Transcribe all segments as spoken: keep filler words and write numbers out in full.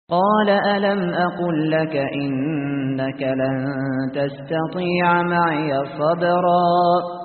قال ألم أقل لك إنك لن تستطيع معي صبرا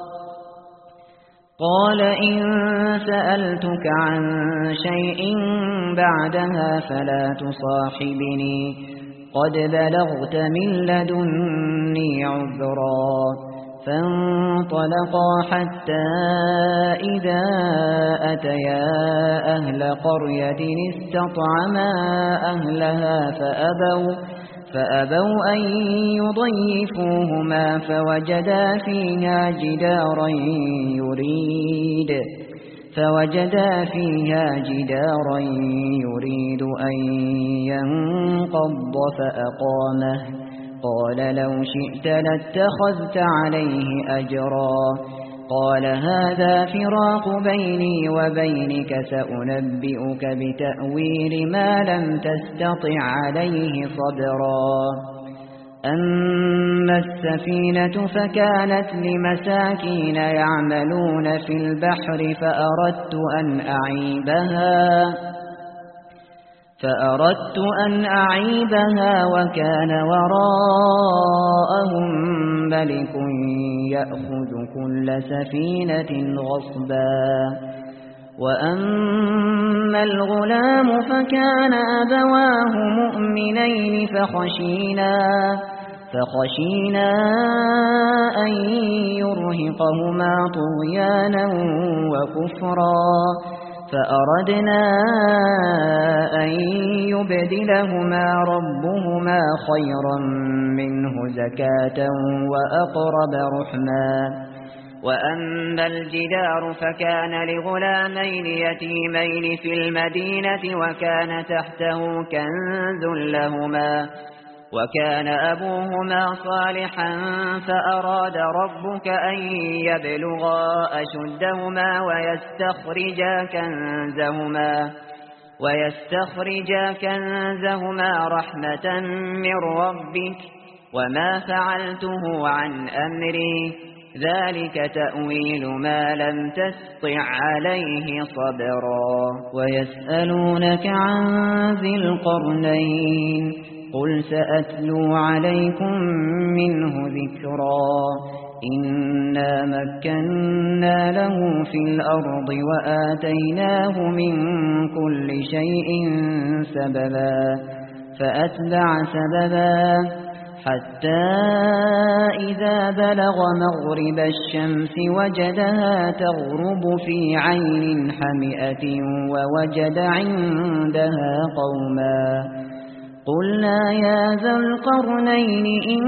قال إن سألتك عن شيء بعدها فلا تصاحبني قد بلغت من لدني عذرا فانطلقا حتى إذا أتيا أهل قرية استطعما أهلها فأبوا, فأبوا أن يضيفوهما فوجدا فيها جدارا يريد فوجدا فيها جدارا يريد أن ينقض فأقامه قال لو شئت لاتخذت عليه أجرا قال هذا فراق بيني وبينك سأنبئك بتأويل ما لم تستطع عليه صبرا أما السفينة فكانت لمساكين يعملون في البحر فأردت أن أعيبها فأردت أن أعيبها وكان وراءهم ملك يأخذ كل سفينة غصبا وأما الغلام فكان أبواه مؤمنين فخشينا فخشينا أن يرهقهما طغيانا وكفرا فأردنا أن يبدلهما ربهما خيرا منه زكاة وأقرب رحما وأما الجدار فكان لغلامين يتيمين في المدينة وكان تحته كنز لهما وكان أبوهما صالحا فأراد ربك أن يبلغا أشدهما ويستخرجا كنزهما ويستخرجا كنزهما رحمة من ربك وما فعلته عن أمري ذلك تأويل ما لم تستطع عليه صبرا ويسألونك عن ذي القرنين قل سأتلو عليكم منه ذكرا إنا مكنا له في الأرض وآتيناه من كل شيء سببا فأتبع سببا حتى إذا بلغ مغرب الشمس وجدها تغرب في عين حمئة ووجد عندها قوما قلنا يا ذا القرنين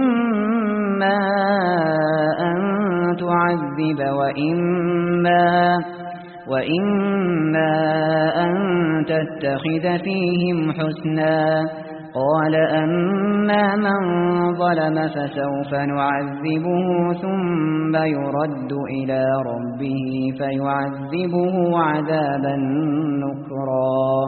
إما أن تعذب وإما, وإما أن تتخذ فيهم حسنا قال أما من ظلم فسوف نعذبه ثم يرد إلى ربه فيعذبه عذابا نكرا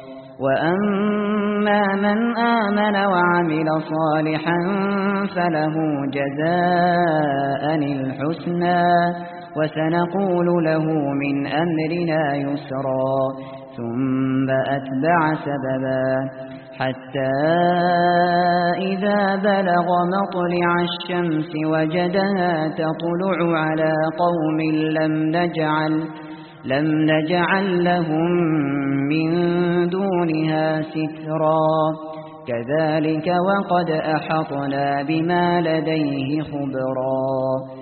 وأما من آمن وعمل صالحا فله جزاء الحسنى وسنقول له من أمرنا يسرا ثم أتبع سببا حتى إذا بلغ مطلع الشمس وجدها تطلع على قوم لم نجعل لم نجعل لهم من دونها سترا كذلك وقد أحطنا بما لديه خبرا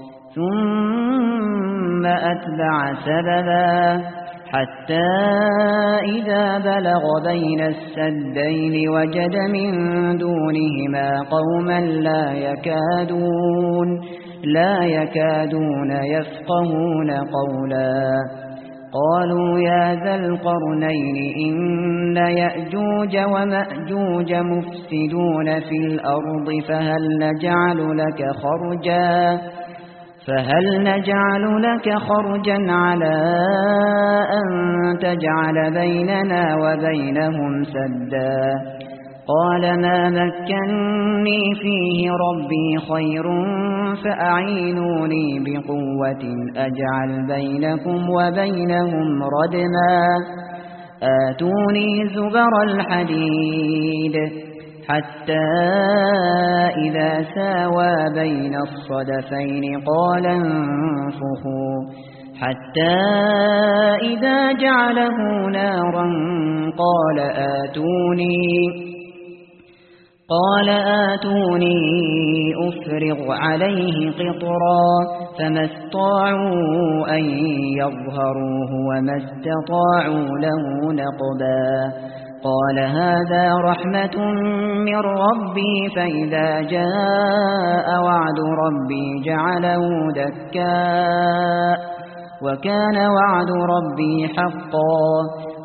ثم أتبع سببا حتى إذا بلغ بين السدين وجد من دونهما قوما لا يكادون لا يكادون يفقهون قولا قالوا يا ذا القرنين إن يأجوج ومأجوج مفسدون في الأرض فهل نجعل لك خرجا فهل نجعل لك خرجا على أن تجعل بيننا وبينهم سدا قال ما مكنني فيه ربي خير فأعينوني بقوة أجعل بينكم وبينهم ردما آتوني زبر الحديد حتى إذا ساوى بين الصدفين قال انفخوا حتى إذا جعله نارا قال آتوني قال آتوني أفرغ عليه قطرا فما استطاعوا أن يظهروه وما استطاعوا له نقبا قال هذا رحمة من ربي فإذا جاء وعد ربي جعله دكا وكان وعد ربي حقا